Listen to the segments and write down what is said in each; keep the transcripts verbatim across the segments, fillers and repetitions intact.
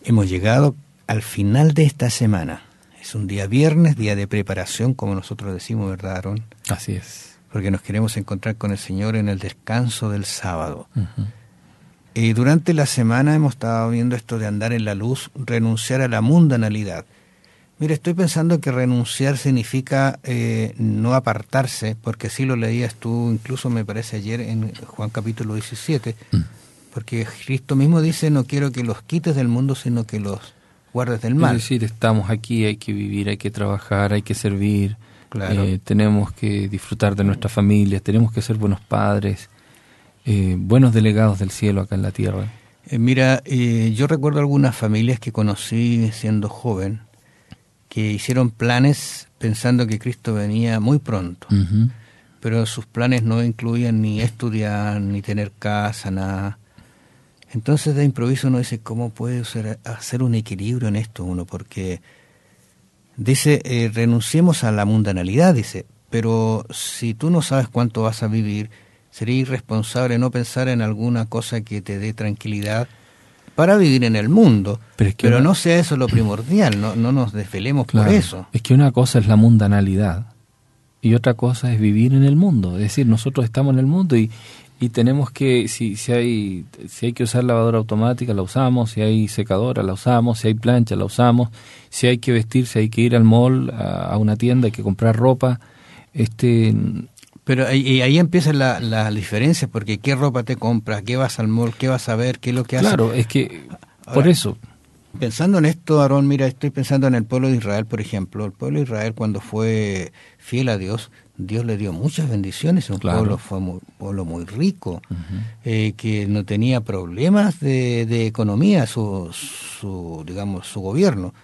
Hemos llegado al final de esta semana. Es un día viernes, día de preparación, como nosotros decimos, ¿verdad, Aarón? Así es. Porque nos queremos encontrar con el Señor en el descanso del sábado. Uh-huh. Y durante la semana hemos estado viendo esto de andar en la luz, renunciar a la mundanalidad. Mira, estoy pensando que renunciar significa eh, no apartarse, porque así lo leías tú, incluso me parece ayer en Juan capítulo diecisiete, uh-huh. Porque Cristo mismo dice, no quiero que los quites del mundo, sino que los guardes del mal. Es decir, estamos aquí, hay que vivir, hay que trabajar, hay que servir, claro. eh, tenemos que disfrutar de nuestras familias, tenemos que ser buenos padres, eh, buenos delegados del cielo acá en la tierra. Eh, mira, eh, yo recuerdo algunas familias que conocí siendo joven, que hicieron planes pensando que Cristo venía muy pronto, uh-huh. pero sus planes no incluían ni estudiar, ni tener casa, nada. Entonces de improviso uno dice, ¿cómo puede hacer, hacer un equilibrio en esto uno? Porque dice, eh, renunciemos a la mundanalidad, dice, pero si tú no sabes cuánto vas a vivir, sería irresponsable no pensar en alguna cosa que te dé tranquilidad para vivir en el mundo, pero, es que pero una... no sea eso lo primordial, no, no nos desvelemos claro, por eso. Es que una cosa es la mundanalidad y otra cosa es vivir en el mundo, es decir, nosotros estamos en el mundo y Y tenemos que, si, si hay si hay que usar lavadora automática, la usamos, si hay secadora, la usamos, si hay plancha, la usamos, si hay que vestirse, hay que ir al mall, a, a una tienda, hay que comprar ropa. este Pero ahí, ahí empiezan las la diferencias, porque ¿qué ropa te compras? ¿Qué vas al mall? ¿Qué vas a ver? ¿Qué es lo que haces? Claro, es que Ahora, por eso... Pensando en esto, Aarón, mira, estoy pensando en el pueblo de Israel, por ejemplo. El pueblo de Israel, cuando fue fiel a Dios, Dios le dio muchas bendiciones. Un claro. pueblo fue un pueblo muy rico, uh-huh. eh, que no tenía problemas de, de economía, su, su, digamos, su gobierno.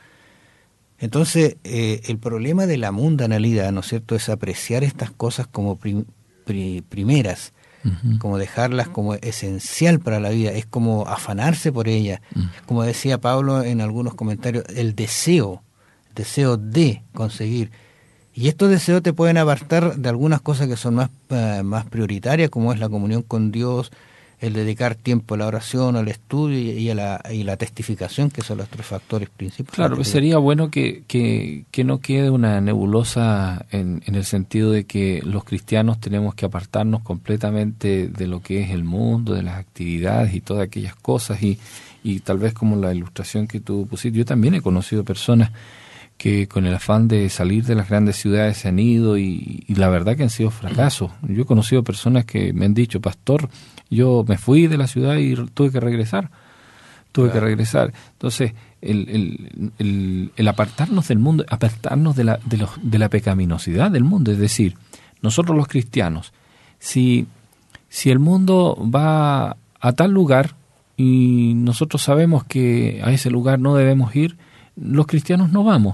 Entonces, eh, el problema de la mundanalidad, ¿no es cierto?, es apreciar estas cosas como prim, pri, primeras, uh-huh. como dejarlas como esencial para la vida, es como afanarse por ellas. Uh-huh. Como decía Pablo en algunos comentarios, el deseo, deseo de conseguir. Y estos deseos te pueden apartar de algunas cosas que son más, uh, más prioritarias, como es la comunión con Dios, el dedicar tiempo a la oración, al estudio y a la, y la testificación, que son los tres factores principales. Claro, pues sería bueno que, que, que no quede una nebulosa en, en el sentido de que los cristianos tenemos que apartarnos completamente de lo que es el mundo, de las actividades y todas aquellas cosas, y, y tal vez como la ilustración que tú pusiste, yo también he conocido personas que con el afán de salir de las grandes ciudades se han ido y, y la verdad que han sido fracasos. Yo he conocido personas que me han dicho, pastor, yo me fui de la ciudad y tuve que regresar, tuve claro. que regresar. Entonces, el, el, el, el apartarnos del mundo, apartarnos de la, de, los, de la pecaminosidad del mundo, es decir, nosotros los cristianos, si, si el mundo va a tal lugar y nosotros sabemos que a ese lugar no debemos ir, los cristianos no vamos.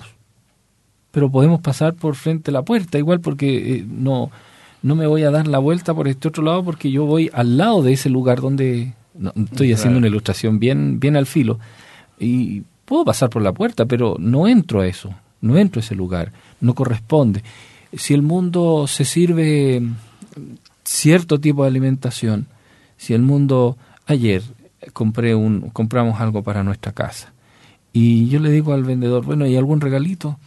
Pero podemos pasar por frente a la puerta, igual porque eh, no, no me voy a dar la vuelta por este otro lado porque yo voy al lado de ese lugar donde... No, estoy haciendo claro. una ilustración bien, bien al filo. Y puedo pasar por la puerta, pero no entro a eso, no entro a ese lugar, no corresponde. Si el mundo se sirve cierto tipo de alimentación, si el mundo... Ayer compré un compramos algo para nuestra casa y yo le digo al vendedor, bueno, ¿hay algún regalito?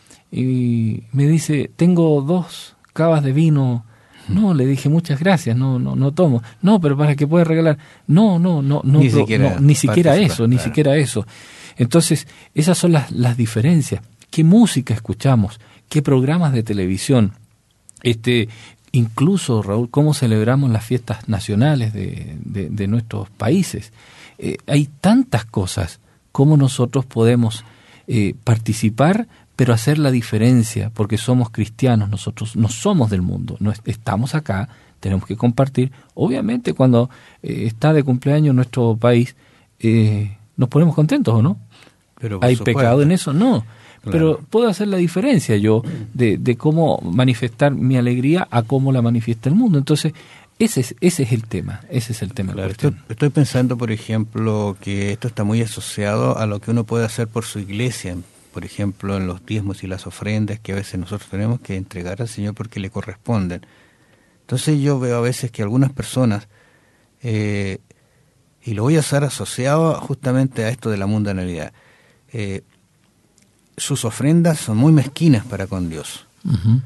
Y me dice, tengo dos cavas de vino. No, le dije, muchas gracias, no no no tomo. No, pero para que pueda regalar. No, no, no, no, ni pero, siquiera, no, ni siquiera eso, claro. ni siquiera eso. Entonces, esas son las, las diferencias. ¿Qué música escuchamos? ¿Qué programas de televisión? Este, incluso, Raúl, cómo celebramos las fiestas nacionales de, de, de nuestros países. Eh, hay tantas cosas como nosotros podemos eh, participar, pero hacer la diferencia, porque somos cristianos, nosotros no somos del mundo, no estamos acá, tenemos que compartir. Obviamente cuando eh, está de cumpleaños nuestro país, eh, nos ponemos contentos, ¿o no? Pero ¿Hay supuesto. pecado en eso? No, claro. Pero puedo hacer la diferencia yo de, de cómo manifestar mi alegría a cómo la manifiesta el mundo. Entonces, ese es, ese es el tema, ese es el tema. Claro, estoy, estoy pensando, por ejemplo, que esto está muy asociado a lo que uno puede hacer por su iglesia. Por ejemplo, en los diezmos y las ofrendas que a veces nosotros tenemos que entregar al Señor porque le corresponden. Entonces yo veo a veces que algunas personas, eh, y lo voy a hacer asociado justamente a esto de la mundanalidad, eh, sus ofrendas son muy mezquinas para con Dios. Uh-huh.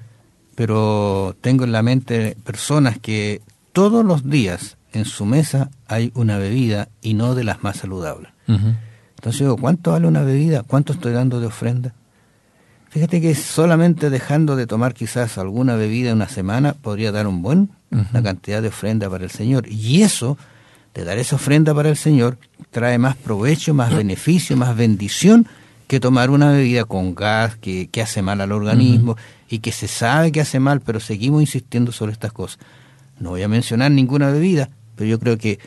Pero tengo en la mente personas que todos los días en su mesa hay una bebida y no de las más saludables. Uh-huh. Entonces digo, ¿cuánto vale una bebida? ¿Cuánto estoy dando de ofrenda? Fíjate que solamente dejando de tomar quizás alguna bebida una semana podría dar un buen, uh-huh. una cantidad de ofrenda para el Señor. Y eso, de dar esa ofrenda para el Señor, trae más provecho, más beneficio, más bendición que tomar una bebida con gas que, que hace mal al organismo, uh-huh. y que se sabe que hace mal, pero seguimos insistiendo sobre estas cosas. No voy a mencionar ninguna bebida, pero yo creo que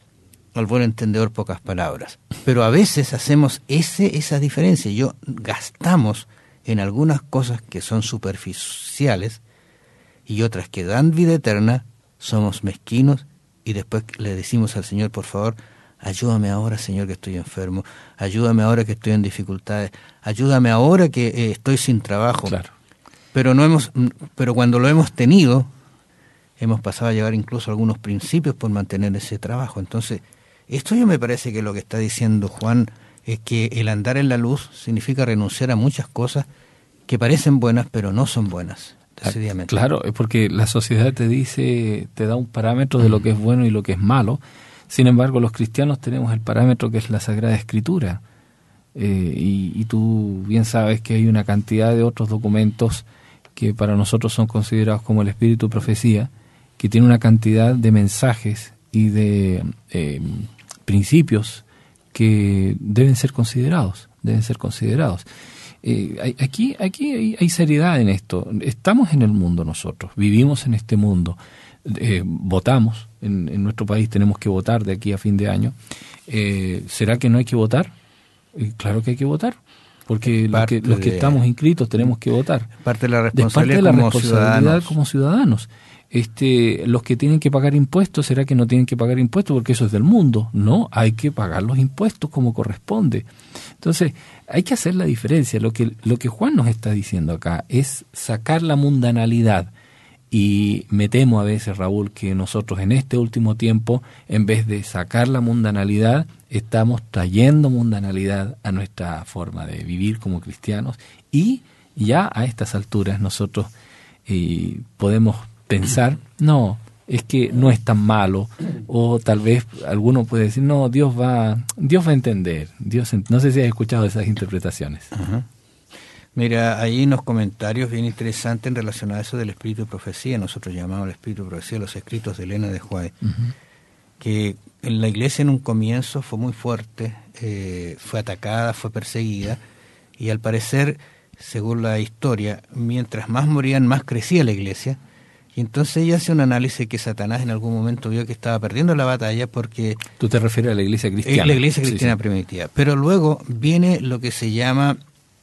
al buen entendedor pocas palabras. Pero a veces hacemos ese esa diferencia. Yo gastamos en algunas cosas que son superficiales y otras que dan vida eterna, somos mezquinos y después le decimos al Señor, por favor, ayúdame ahora, Señor, que estoy enfermo, ayúdame ahora que estoy en dificultades, ayúdame ahora que eh, estoy sin trabajo. Claro. Pero no hemos, pero cuando lo hemos tenido, hemos pasado a llevar incluso algunos principios por mantener ese trabajo. Entonces, esto yo me parece que lo que está diciendo Juan es que el andar en la luz significa renunciar a muchas cosas que parecen buenas, pero no son buenas, decididamente. Claro, es porque la sociedad te dice, te da un parámetro de lo que es bueno y lo que es malo. Sin embargo, los cristianos tenemos el parámetro que es la Sagrada Escritura. Eh, y, y tú bien sabes que hay una cantidad de otros documentos que para nosotros son considerados como el Espíritu y Profecía, que tiene una cantidad de mensajes y de eh, principios que deben ser considerados, deben ser considerados. Eh, aquí aquí hay, hay seriedad en esto. Estamos en el mundo nosotros, vivimos en este mundo, eh, votamos, en, en nuestro país tenemos que votar de aquí a fin de año. Eh, ¿Será que no hay que votar? Eh, claro que hay que votar, porque los que, los que de, estamos inscritos tenemos que votar. Parte de la responsabilidad, de la como, responsabilidad ciudadanos. como ciudadanos. Este, los que tienen que pagar impuestos, ¿será que no tienen que pagar impuestos porque eso es del mundo? No, hay que pagar los impuestos como corresponde. Entonces, hay que hacer la diferencia. Lo que, lo que Juan nos está diciendo acá es sacar la mundanalidad. Y me temo a veces, Raúl, que nosotros en este último tiempo, en vez de sacar la mundanalidad, estamos trayendo mundanalidad a nuestra forma de vivir como cristianos, y ya a estas alturas nosotros eh, podemos pensar, no, es que no es tan malo, o tal vez alguno puede decir, no, Dios va, Dios va a entender. Dios, no sé si has escuchado esas interpretaciones. Uh-huh. Mira, hay unos comentarios bien interesantes en relación a eso del Espíritu de Profecía. Nosotros llamamos el Espíritu de Profecía los escritos de Elena de White, uh-huh. que en la iglesia en un comienzo fue muy fuerte, eh, fue atacada, fue perseguida, y al parecer, según la historia, mientras más morían, más crecía la iglesia. Y entonces ella hace un análisis que Satanás en algún momento vio que estaba perdiendo la batalla porque... Tú te refieres a la iglesia cristiana. La iglesia cristiana sí, sí. primitiva. Pero luego viene lo que se llama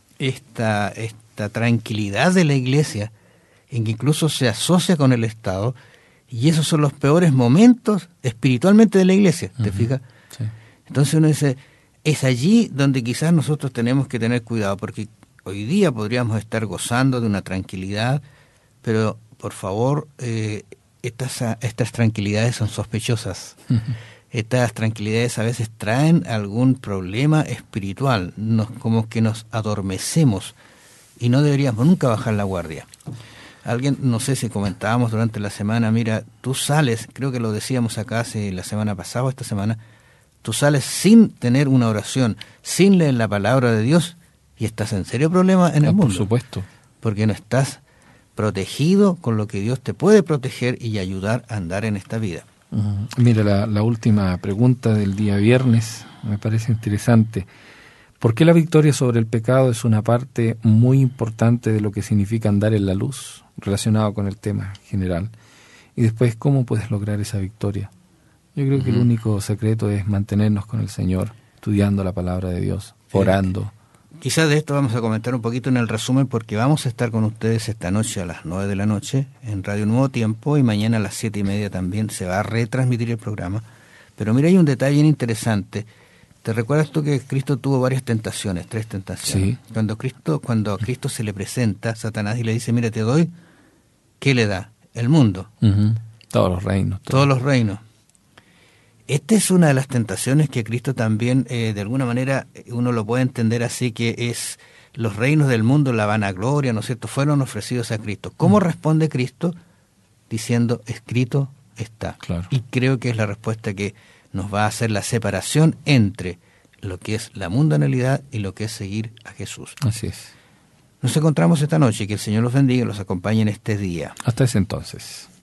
esta, esta tranquilidad de la iglesia, en que incluso se asocia con el Estado, y esos son los peores momentos espiritualmente de la iglesia, ¿te uh-huh. fijas? Sí. Entonces uno dice, es allí donde quizás nosotros tenemos que tener cuidado, porque hoy día podríamos estar gozando de una tranquilidad, pero... Por favor, eh, estas, estas tranquilidades son sospechosas. Uh-huh. Estas tranquilidades a veces traen algún problema espiritual, nos, como que nos adormecemos y no deberíamos nunca bajar la guardia. Alguien, no sé si comentábamos durante la semana, mira, tú sales, creo que lo decíamos acá hace la semana pasada o esta semana, tú sales sin tener una oración, sin leer la palabra de Dios y estás en serio problema en el ah, mundo. Por supuesto. Porque no estás protegido con lo que Dios te puede proteger y ayudar a andar en esta vida. Uh-huh. Mira, la, la última pregunta del día viernes me parece interesante. ¿Por qué la victoria sobre el pecado es una parte muy importante de lo que significa andar en la luz, relacionado con el tema general? Y después, ¿cómo puedes lograr esa victoria? Yo creo uh-huh. que el único secreto es mantenernos con el Señor, estudiando la palabra de Dios, sí. orando. Quizás de esto vamos a comentar un poquito en el resumen, porque vamos a estar con ustedes esta noche a las nueve de la noche en Radio Nuevo Tiempo, y mañana a las siete y media también se va a retransmitir el programa. Pero mira, hay un detalle bien interesante. ¿Te recuerdas tú que Cristo tuvo varias tentaciones, tres tentaciones? Sí. Cuando Cristo, cuando a Cristo se le presenta Satanás y le dice, mira, te doy, ¿qué le da? El mundo. Uh-huh. Todos los reinos. Todo. Todos los reinos. esta es una de las tentaciones que Cristo también, eh, de alguna manera, uno lo puede entender así, que es los reinos del mundo, la vanagloria, ¿no es cierto?, fueron ofrecidos a Cristo. ¿Cómo mm. responde Cristo? Diciendo, escrito está. Claro. Y creo que es la respuesta que nos va a hacer la separación entre lo que es la mundanalidad y lo que es seguir a Jesús. Así es. Nos encontramos esta noche, que el Señor los bendiga y los acompañe en este día. Hasta ese entonces.